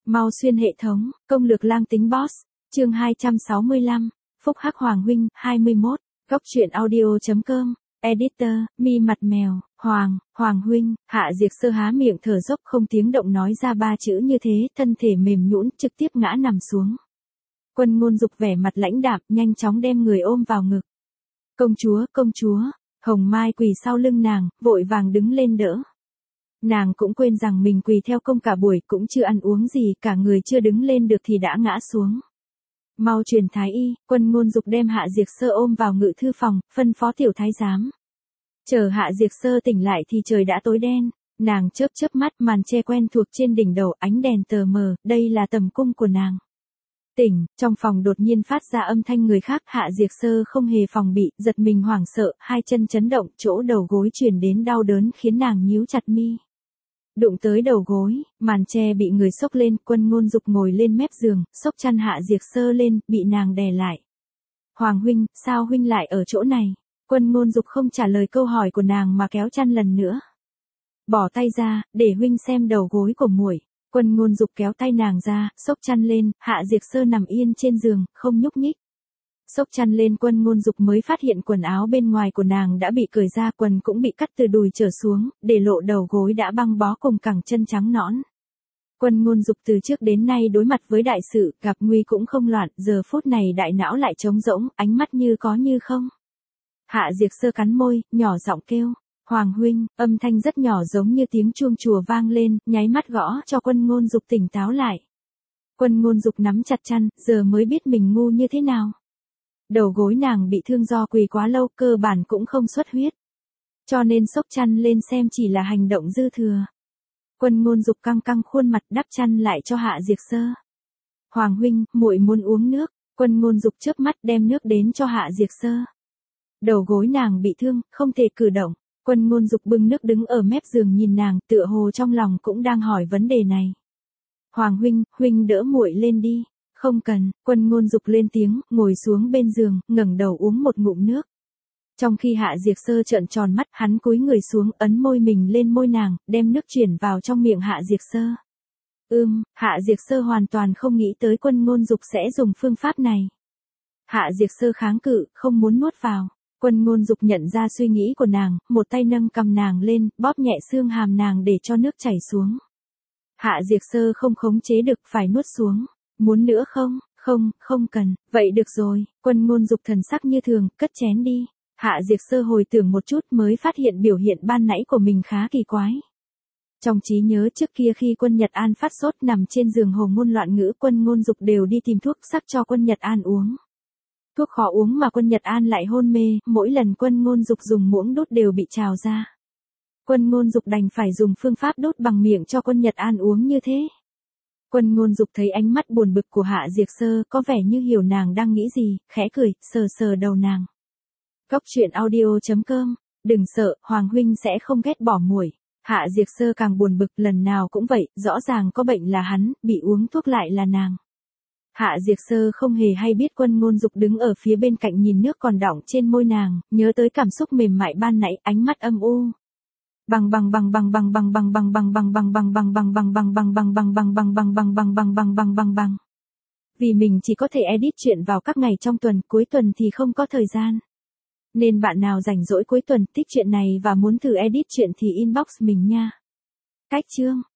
Mau xuyên hệ thống, công lược lang tính boss, chương 265, Phúc Hắc Hoàng huynh, 21, góc truyện audio.com, editor, mi mặt mèo, Hoàng huynh, Hạ Diệt Sơ há miệng thở dốc không tiếng động nói ra ba chữ như thế, thân thể mềm nhũn trực tiếp ngã nằm xuống. Quân Ngôn Dục vẻ mặt lãnh đạm, nhanh chóng đem người ôm vào ngực. Công chúa, Hồng Mai quỳ sau lưng nàng, vội vàng đứng lên đỡ. Nàng cũng quên rằng mình quỳ theo công cả buổi cũng chưa ăn uống gì, cả người chưa đứng lên được thì đã ngã xuống. Mau truyền thái y, Quân Ngôn Dục đem Hạ Diệt Sơ ôm vào ngự thư phòng, phân phó tiểu thái giám. Chờ Hạ Diệt Sơ tỉnh lại thì trời đã tối đen, nàng chớp mắt màn che quen thuộc trên đỉnh đầu ánh đèn tờ mờ, đây là tầm cung của nàng. Tỉnh, trong phòng đột nhiên phát ra âm thanh người khác, Hạ Diệt Sơ không hề phòng bị, giật mình hoảng sợ, hai chân chấn động, chỗ đầu gối truyền đến đau đớn khiến nàng nhíu chặt mi. Đụng tới đầu gối, màn che bị người xốc lên, Quân Ngôn Dục ngồi lên mép giường, xốc chăn Hạ Diệt Sơ lên, bị nàng đè lại. Hoàng huynh, sao huynh lại ở chỗ này? Quân Ngôn Dục không trả lời câu hỏi của nàng mà kéo chăn lần nữa. Bỏ tay ra, để huynh xem đầu gối của muội. Quân Ngôn Dục kéo tay nàng ra, xốc chăn lên, Hạ Diệt Sơ nằm yên trên giường, không nhúc nhích. Xốc chăn lên, Quân Ngôn Dục mới phát hiện quần áo bên ngoài của nàng đã bị cởi ra, quần cũng bị cắt từ đùi trở xuống, để lộ đầu gối đã băng bó cùng cẳng chân trắng nõn. Quân Ngôn Dục từ trước đến nay đối mặt với đại sự, gặp nguy cũng không loạn, giờ phút này đại não lại trống rỗng, ánh mắt như có như không. Hạ Diệt Sơ cắn môi, nhỏ giọng kêu. Hoàng huynh, âm thanh rất nhỏ giống như tiếng chuông chùa vang lên, nháy mắt gõ cho Quân Ngôn Dục tỉnh táo lại. Quân Ngôn Dục nắm chặt chăn, giờ mới biết mình ngu như thế nào. Đầu gối nàng bị thương do quỳ quá lâu, cơ bản cũng không xuất huyết. Cho nên xốc chăn lên xem chỉ là hành động dư thừa. Quân Ngôn Dục căng khuôn mặt đắp chăn lại cho Hạ Diệt Sơ. Hoàng huynh, muội muốn uống nước. Quân Ngôn Dục chớp mắt đem nước đến cho Hạ Diệt Sơ. Đầu gối nàng bị thương, không thể cử động. Quân Ngôn Dục bưng nước đứng ở mép giường nhìn nàng, tựa hồ trong lòng cũng đang hỏi vấn đề này. Hoàng huynh đỡ muội lên đi. Không cần, Quân Ngôn Dục lên tiếng, ngồi xuống bên giường, ngẩng đầu uống một ngụm nước. Trong khi Hạ Diệt Sơ trợn tròn mắt, hắn cúi người xuống, ấn môi mình lên môi nàng, đem nước chuyển vào trong miệng Hạ Diệt Sơ. Hạ Diệt Sơ hoàn toàn không nghĩ tới Quân Ngôn Dục sẽ dùng phương pháp này. Hạ Diệt Sơ kháng cự, không muốn nuốt vào. Quân Ngôn Dục nhận ra suy nghĩ của nàng, một tay nâng cằm nàng lên, bóp nhẹ xương hàm nàng để cho nước chảy xuống. Hạ Diệt Sơ không khống chế được, phải nuốt xuống. Muốn nữa không? Không cần, vậy được rồi. Quân Ngôn Dục thần sắc như thường, cất chén đi. Hạ Diệt Sơ hồi tưởng một chút mới phát hiện biểu hiện ban nãy của mình khá kỳ quái. Trong trí nhớ trước kia khi Quân Nhật An phát sốt nằm trên giường hồ ngôn loạn ngữ, Quân Ngôn Dục đều đi tìm thuốc sắc cho Quân Nhật An uống. Thuốc khó uống mà Quân Nhật An lại hôn mê, mỗi lần Quân Ngôn Dục dùng muỗng đút đều bị trào ra. Quân Ngôn Dục đành phải dùng phương pháp đút bằng miệng cho Quân Nhật An uống như thế. Quân Ngôn Dục thấy ánh mắt buồn bực của Hạ Diệt Sơ, có vẻ như hiểu nàng đang nghĩ gì, khẽ cười, sờ đầu nàng. Góc truyện audio.com, đừng sợ, Hoàng huynh sẽ không ghét bỏ muội. Hạ Diệt Sơ càng buồn bực, lần nào cũng vậy, rõ ràng có bệnh là hắn, bị uống thuốc lại là nàng. Hạ Diệt Sơ không hề hay biết Quân Ngôn Dục đứng ở phía bên cạnh nhìn nước còn đọng trên môi nàng, nhớ tới cảm xúc mềm mại ban nãy, ánh mắt âm u. Vì mình chỉ có thể edit truyện vào các ngày trong tuần, cuối tuần thì không có thời gian. Nên bạn nào rảnh rỗi cuối tuần thích truyện này và muốn thử edit truyện thì inbox mình nha. Cách chương